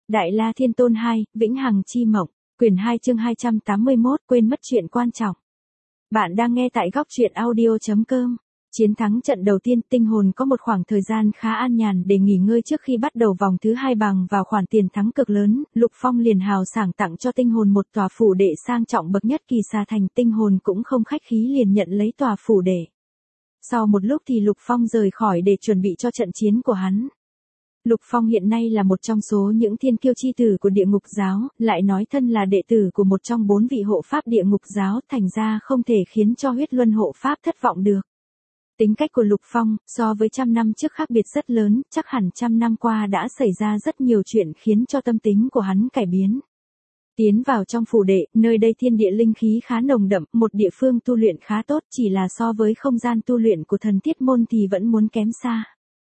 Đại La Thiên Tôn 2, Vĩnh Hằng Chi Mộng, quyển 2 chương 281, quên mất chuyện quan trọng. Bạn đang nghe tại góc truyện audio.com. Chiến thắng trận đầu tiên, tinh hồn có một khoảng thời gian khá an nhàn để nghỉ ngơi trước khi bắt đầu vòng thứ 2 bằng vào khoản tiền thắng cực lớn. Lục Phong liền hào sảng tặng cho tinh hồn một tòa phủ đệ sang trọng bậc nhất Kỳ Xà Thành. Tinh hồn cũng không khách khí liền nhận lấy tòa phủ đệ. Sau một lúc thì Lục Phong rời khỏi để chuẩn bị cho trận chiến của hắn. Lục Phong hiện nay là một trong số những thiên kiêu chi tử của địa ngục giáo, lại nói thân là đệ tử của một trong 4 vị hộ pháp địa ngục giáo, thành ra không thể khiến cho huyết luân hộ pháp thất vọng được. Tính cách của Lục Phong, so với 100 năm trước khác biệt rất lớn, chắc hẳn 100 năm qua đã xảy ra rất nhiều chuyện khiến cho tâm tính của hắn cải biến. Tiến vào trong phủ đệ, nơi đây thiên địa linh khí khá nồng đậm, một địa phương tu luyện khá tốt, chỉ là so với không gian tu luyện của thần thiết môn thì vẫn muốn kém xa.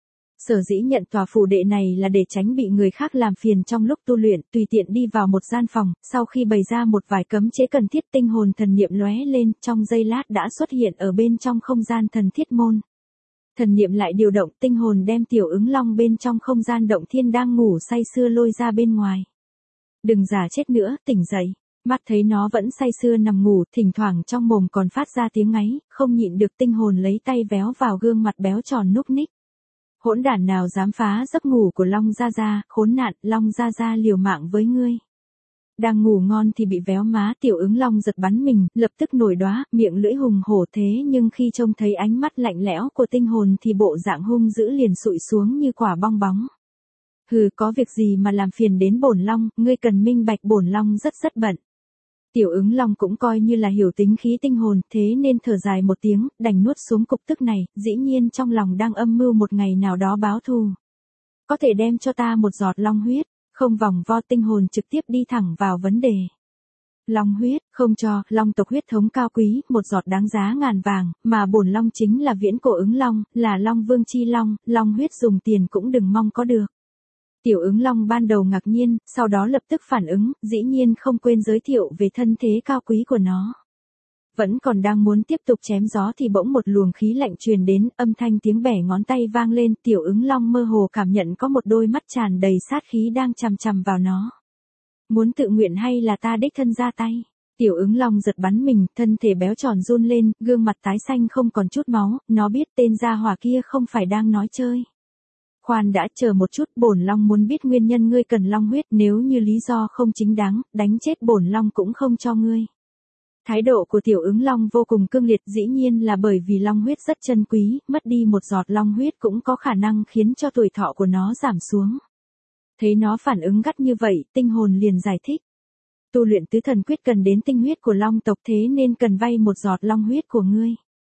Sở dĩ nhận tòa phủ đệ này là để tránh bị người khác làm phiền trong lúc tu luyện, tùy tiện đi vào một gian phòng, sau khi bày ra một vài cấm chế cần thiết, tinh hồn thần niệm lóe lên, trong giây lát đã xuất hiện ở bên trong không gian thần thiết môn. Thần niệm lại điều động, tinh hồn đem Tiểu Ứng Long bên trong không gian động thiên đang ngủ say sưa lôi ra bên ngoài. Đừng giả chết nữa, tỉnh dậy. Mắt thấy nó vẫn say sưa nằm ngủ, thỉnh thoảng trong mồm còn phát ra tiếng ngáy, không nhịn được tinh hồn lấy tay véo vào gương mặt béo tròn núc ních. Hỗn đản nào dám phá giấc ngủ của Long Gia Gia, khốn nạn, Long Gia Gia liều mạng với ngươi. Đang ngủ ngon thì bị véo má, Tiểu Ứng Long giật bắn mình, lập tức nổi đóa, miệng lưỡi hùng hổ thế nhưng khi trông thấy ánh mắt lạnh lẽo của tinh hồn thì bộ dạng hung dữ liền sụi xuống như quả bong bóng. Hừ, có việc gì mà làm phiền đến bổn Long, ngươi cần minh bạch bổn Long rất bận. Tiểu Ứng Long cũng coi như là hiểu tính khí tinh hồn, thế nên thở dài một tiếng, đành nuốt xuống cục tức này, dĩ nhiên trong lòng đang âm mưu một ngày nào đó báo thù. Có thể đem cho ta một giọt long huyết, không vòng vo, tinh hồn trực tiếp đi thẳng vào vấn đề. Long huyết, không cho, long tộc huyết thống cao quý, một giọt đáng giá ngàn vàng, mà bổn Long chính là viễn cổ Ứng Long, là Long Vương chi Long, long huyết dùng tiền cũng đừng mong có được. Tiểu Ứng Long ban đầu ngạc nhiên, sau đó lập tức phản ứng, dĩ nhiên không quên giới thiệu về thân thế cao quý của nó. Vẫn còn đang muốn tiếp tục chém gió thì bỗng một luồng khí lạnh truyền đến, âm thanh tiếng bẻ ngón tay vang lên, Tiểu Ứng Long mơ hồ cảm nhận có một đôi mắt tràn đầy sát khí đang chằm chằm vào nó. Muốn tự nguyện hay là ta đích thân ra tay? Tiểu Ứng Long giật bắn mình, thân thể béo tròn run lên, gương mặt tái xanh không còn chút máu, nó biết tên gia hỏa kia không phải đang nói chơi. Khoan đã, chờ một chút, bổn Long muốn biết nguyên nhân ngươi cần long huyết, nếu như lý do không chính đáng, đánh chết bổn Long cũng không cho ngươi. Thái độ của Tiểu Ứng Long vô cùng cương liệt, dĩ nhiên là bởi vì long huyết rất chân quý, mất đi một giọt long huyết cũng có khả năng khiến cho tuổi thọ của nó giảm xuống. Thấy nó phản ứng gắt như vậy, tinh hồn liền giải thích. Tu luyện tứ thần quyết cần đến tinh huyết của long tộc, thế nên cần vay một giọt long huyết của ngươi.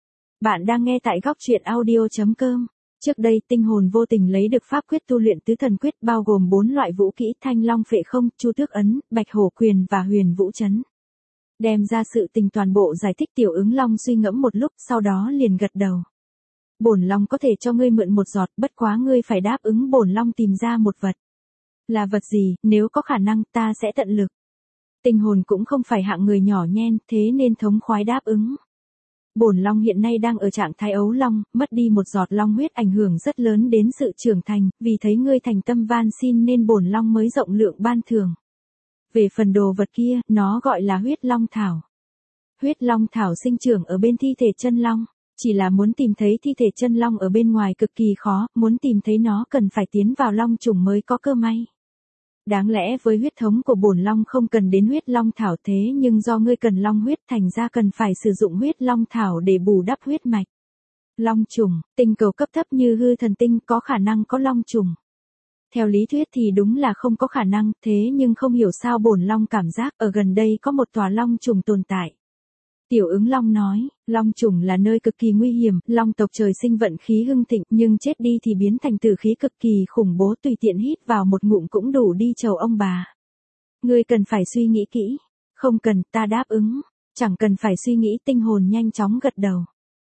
Bạn đang nghe tại góc truyện audio.com. Trước đây tinh hồn vô tình lấy được pháp quyết tu luyện tứ thần quyết bao gồm 4 loại vũ kỹ Thanh Long Phệ Không, Chu Tước Ấn, Bạch Hổ Quyền và Huyền Vũ Chấn. Đem ra sự tình toàn bộ giải thích, Tiểu Ứng Long suy ngẫm một lúc, sau đó liền gật đầu. Bổn Long có thể cho ngươi mượn một giọt, bất quá ngươi phải đáp ứng bổn Long tìm ra một vật. Là vật gì, nếu có khả năng ta sẽ tận lực. Tinh hồn cũng không phải hạng người nhỏ nhen, thế nên thống khoái đáp ứng. Bổn Long hiện nay đang ở trạng thái ấu long, mất đi một giọt long huyết ảnh hưởng rất lớn đến sự trưởng thành, vì thấy ngươi thành tâm van xin nên bổn Long mới rộng lượng ban thưởng. Về phần đồ vật kia, nó gọi là huyết long thảo. Huyết long thảo sinh trưởng ở bên thi thể chân long, chỉ là muốn tìm thấy thi thể chân long ở bên ngoài cực kỳ khó, muốn tìm thấy nó cần phải tiến vào long trùng mới có cơ may. Đáng lẽ với huyết thống của bổn Long không cần đến huyết long thảo, thế nhưng do ngươi cần long huyết thành ra cần phải sử dụng huyết long thảo để bù đắp huyết mạch. Long trùng, tinh cầu cấp thấp như hư thần tinh có khả năng có long trùng. Theo lý thuyết thì đúng là không có khả năng, thế nhưng không hiểu sao bổn Long cảm giác ở gần đây có một tòa long trùng tồn tại. Tiểu Ứng Long nói, long trùng là nơi cực kỳ nguy hiểm, long tộc trời sinh vận khí hưng thịnh nhưng chết đi thì biến thành tử khí cực kỳ khủng bố, tùy tiện hít vào một ngụm cũng đủ đi chầu ông bà. Ngươi cần phải suy nghĩ kỹ. Không cần, ta đáp ứng. Chẳng cần phải suy nghĩ, tinh hồn nhanh chóng gật đầu.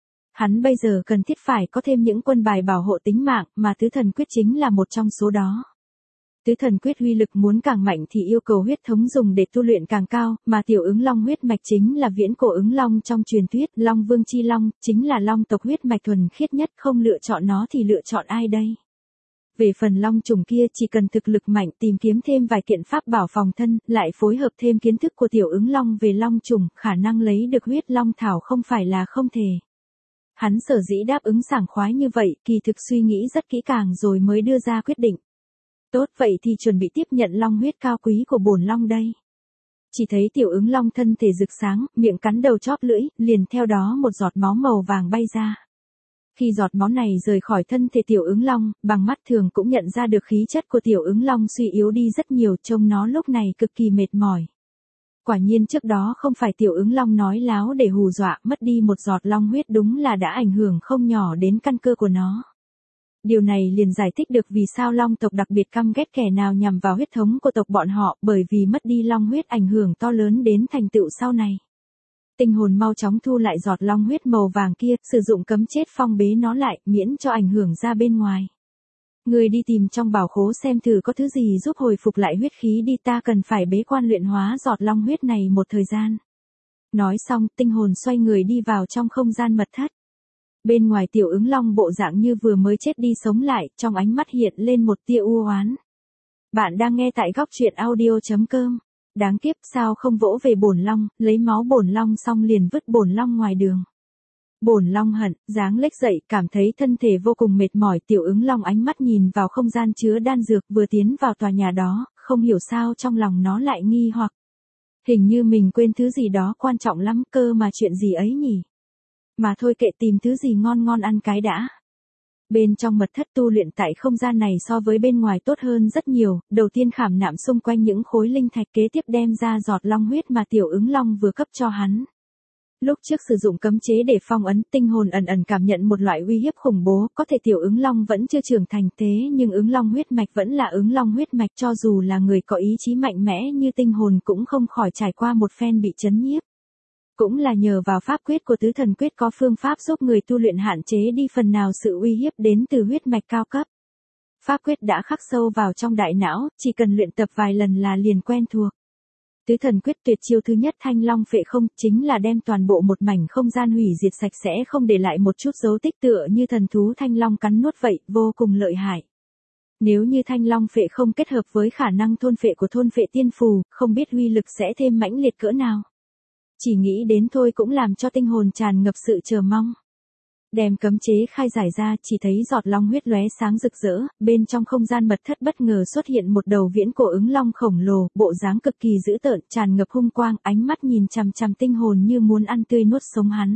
Hắn bây giờ cần thiết phải có thêm những quân bài bảo hộ tính mạng, mà tứ thần quyết chính là một trong số đó. Tứ thần quyết uy lực muốn càng mạnh thì yêu cầu huyết thống dùng để tu luyện càng cao, mà Tiểu Ứng Long huyết mạch chính là viễn cổ Ứng Long trong truyền thuyết, Long Vương chi Long, chính là long tộc huyết mạch thuần khiết nhất, không lựa chọn nó thì lựa chọn ai đây? Về phần long trùng kia chỉ cần thực lực mạnh tìm kiếm thêm vài kiện pháp bảo phòng thân, lại phối hợp thêm kiến thức của tiểu ứng long về long trùng, khả năng lấy được huyết long thảo không phải là không thể. Hắn sở dĩ đáp ứng sảng khoái như vậy, kỳ thực suy nghĩ rất kỹ càng rồi mới đưa ra quyết định. Tốt vậy thì chuẩn bị tiếp nhận long huyết cao quý của bổn long đây. Chỉ thấy tiểu ứng long thân thể rực sáng, miệng cắn đầu chóp lưỡi, liền theo đó một giọt máu màu vàng bay ra. Khi giọt máu này rời khỏi thân thể tiểu ứng long, bằng mắt thường cũng nhận ra được khí chất của tiểu ứng long suy yếu đi rất nhiều, trông nó lúc này cực kỳ mệt mỏi. Quả nhiên trước đó không phải tiểu ứng long nói láo để hù dọa, mất đi một giọt long huyết đúng là đã ảnh hưởng không nhỏ đến căn cơ của nó. Điều này liền giải thích được vì sao long tộc đặc biệt căm ghét kẻ nào nhằm vào huyết thống của tộc bọn họ, bởi vì mất đi long huyết ảnh hưởng to lớn đến thành tựu sau này. Tinh hồn mau chóng thu lại giọt long huyết màu vàng kia, sử dụng cấm chết phong bế nó lại, miễn cho ảnh hưởng ra bên ngoài. Người đi tìm trong bảo khố xem thử có thứ gì giúp hồi phục lại huyết khí đi, ta cần phải bế quan luyện hóa giọt long huyết này một thời gian. Nói xong, tinh hồn xoay người đi vào trong không gian mật thất. Bên ngoài tiểu ứng long bộ dạng như vừa mới chết đi sống lại, trong ánh mắt hiện lên một tia u oán. Bạn đang nghe tại góc truyện audio.com. Đáng kiếp sao không vỗ về bổn long, lấy máu bổn long xong liền vứt bổn long ngoài đường. Bổn long hận, dáng lếch dậy, cảm thấy thân thể vô cùng mệt mỏi, tiểu ứng long ánh mắt nhìn vào không gian chứa đan dược vừa tiến vào tòa nhà đó, không hiểu sao trong lòng nó lại nghi hoặc. Hình như mình quên thứ gì đó quan trọng lắm cơ mà, chuyện gì ấy nhỉ? Mà thôi kệ, tìm thứ gì ngon ngon ăn cái đã. Bên trong mật thất tu luyện tại không gian này so với bên ngoài tốt hơn rất nhiều, đầu tiên khảm nạm xung quanh những khối linh thạch, kế tiếp đem ra giọt long huyết mà tiểu ứng long vừa cấp cho hắn. Lúc trước sử dụng cấm chế để phong ấn, tinh hồn ẩn ẩn cảm nhận một loại uy hiếp khủng bố, có thể tiểu ứng long vẫn chưa trưởng thành thế nhưng ứng long huyết mạch vẫn là ứng long huyết mạch, cho dù là người có ý chí mạnh mẽ như tinh hồn cũng không khỏi trải qua một phen bị chấn nhiếp. Cũng là nhờ vào pháp quyết của tứ thần quyết có phương pháp giúp người tu luyện hạn chế đi phần nào sự uy hiếp đến từ huyết mạch cao cấp. Pháp quyết đã khắc sâu vào trong đại não, chỉ cần luyện tập vài lần là liền quen thuộc. Tứ thần quyết tuyệt chiêu thứ nhất thanh long phệ không, chính là đem toàn bộ một mảnh không gian hủy diệt sạch sẽ, không để lại một chút dấu tích, tựa như thần thú thanh long cắn nuốt vậy, vô cùng lợi hại. Nếu như thanh long phệ không kết hợp với khả năng thôn phệ của thôn phệ tiên phù, không biết uy lực sẽ thêm mãnh liệt cỡ nào. Chỉ nghĩ đến thôi cũng làm cho tinh hồn tràn ngập sự chờ mong. Đem cấm chế khai giải ra, chỉ thấy giọt long huyết lóe sáng rực rỡ, bên trong không gian mật thất bất ngờ xuất hiện một đầu viễn cổ ứng long khổng lồ, bộ dáng cực kỳ dữ tợn, tràn ngập hung quang, ánh mắt nhìn chằm chằm tinh hồn như muốn ăn tươi nuốt sống hắn.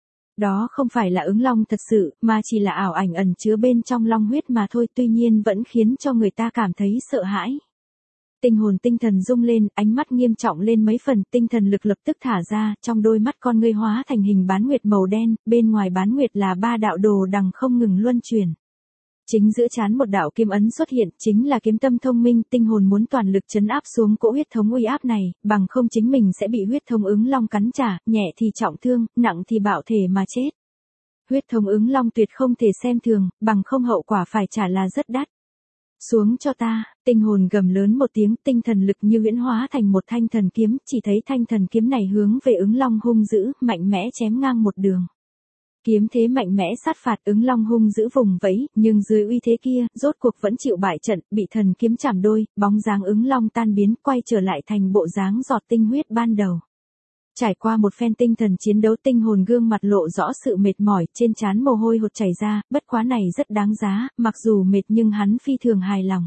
Đó không phải là ứng long thật sự, mà chỉ là ảo ảnh ẩn chứa bên trong long huyết mà thôi, tuy nhiên vẫn khiến cho người ta cảm thấy sợ hãi. Tinh hồn tinh thần rung lên, ánh mắt nghiêm trọng lên mấy phần, tinh thần lực lập tức thả ra, trong đôi mắt con ngươi hóa thành hình bán nguyệt màu đen, bên ngoài bán nguyệt là ba đạo đồ đằng không ngừng luân chuyển. Chính giữa trán một đạo kiếm ấn xuất hiện, chính là kiếm tâm thông minh, tinh hồn muốn toàn lực trấn áp xuống cỗ huyết thống uy áp này, bằng không chính mình sẽ bị huyết thống ứng long cắn trả, nhẹ thì trọng thương, nặng thì bạo thể mà chết. Huyết thống ứng long tuyệt không thể xem thường, bằng không hậu quả phải trả là rất đắt. Xuống cho ta, tinh hồn gầm lớn một tiếng, tinh thần lực như huyễn hóa thành một thanh thần kiếm, chỉ thấy thanh thần kiếm này hướng về ứng long hung dữ, mạnh mẽ chém ngang một đường. Kiếm thế mạnh mẽ sát phạt, ứng long hung dữ vùng vẫy, nhưng dưới uy thế kia, rốt cuộc vẫn chịu bại trận, bị thần kiếm chảm đôi, bóng dáng ứng long tan biến, quay trở lại thành bộ dáng giọt tinh huyết ban đầu. Trải qua một phen tinh thần chiến đấu, tinh hồn gương mặt lộ rõ sự mệt mỏi, trên trán mồ hôi hột chảy ra, bất quá này rất đáng giá, mặc dù mệt nhưng hắn phi thường hài lòng.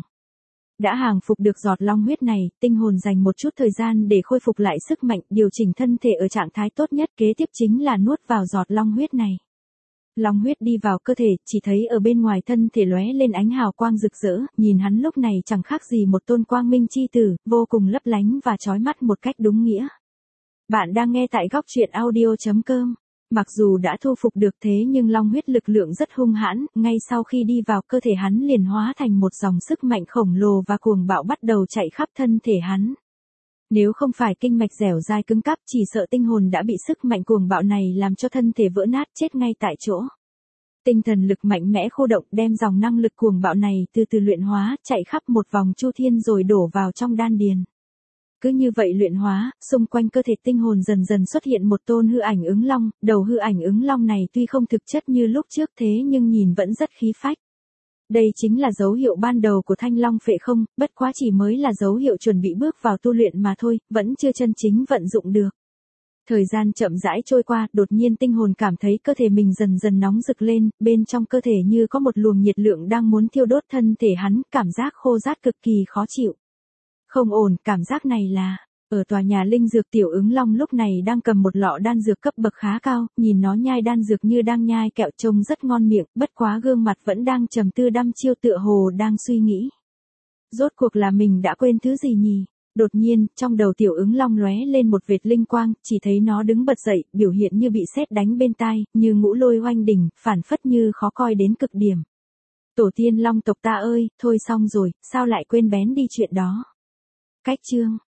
Đã hàng phục được giọt long huyết này, tinh hồn dành một chút thời gian để khôi phục lại sức mạnh, điều chỉnh thân thể ở trạng thái tốt nhất, kế tiếp chính là nuốt vào giọt long huyết này. Long huyết đi vào cơ thể, chỉ thấy ở bên ngoài thân thể lóe lên ánh hào quang rực rỡ, nhìn hắn lúc này chẳng khác gì một tôn quang minh chi tử, vô cùng lấp lánh và chói mắt một cách đúng nghĩa. Bạn đang nghe tại góc truyện audio.com. Mặc dù đã thu phục được thế nhưng long huyết lực lượng rất hung hãn, ngay sau khi đi vào cơ thể hắn liền hóa thành một dòng sức mạnh khổng lồ và cuồng bạo bắt đầu chạy khắp thân thể hắn. Nếu không phải kinh mạch dẻo dai cứng cáp, chỉ sợ tinh hồn đã bị sức mạnh cuồng bạo này làm cho thân thể vỡ nát chết ngay tại chỗ. Tinh thần lực mạnh mẽ khô động, đem dòng năng lực cuồng bạo này từ từ luyện hóa, chạy khắp một vòng chu thiên rồi đổ vào trong đan điền. Cứ như vậy luyện hóa, xung quanh cơ thể tinh hồn dần dần xuất hiện một tôn hư ảnh ứng long, đầu hư ảnh ứng long này tuy không thực chất như lúc trước thế nhưng nhìn vẫn rất khí phách. Đây chính là dấu hiệu ban đầu của thanh long phệ không, bất quá chỉ mới là dấu hiệu chuẩn bị bước vào tu luyện mà thôi, vẫn chưa chân chính vận dụng được. Thời gian chậm rãi trôi qua, đột nhiên tinh hồn cảm thấy cơ thể mình dần dần nóng rực lên, bên trong cơ thể như có một luồng nhiệt lượng đang muốn thiêu đốt thân thể hắn, cảm giác khô rát cực kỳ khó chịu. Không ổn, cảm giác này là... Ở tòa nhà linh dược Tiểu Ứng Long lúc này đang cầm một lọ đan dược cấp bậc khá cao, nhìn nó nhai đan dược như đang nhai kẹo trông rất ngon miệng, bất quá gương mặt vẫn đang trầm tư đăm chiêu tựa hồ đang suy nghĩ. Rốt cuộc là mình đã quên thứ gì nhỉ? Đột nhiên, trong đầu Tiểu Ứng Long lóe lên một vệt linh quang, chỉ thấy nó đứng bật dậy, biểu hiện như bị sét đánh bên tai, như ngũ lôi oanh đỉnh, phản phất như khó coi đến cực điểm. Tổ tiên Long tộc ta ơi, thôi xong rồi, sao lại quên bén đi chuyện đó? Cách chương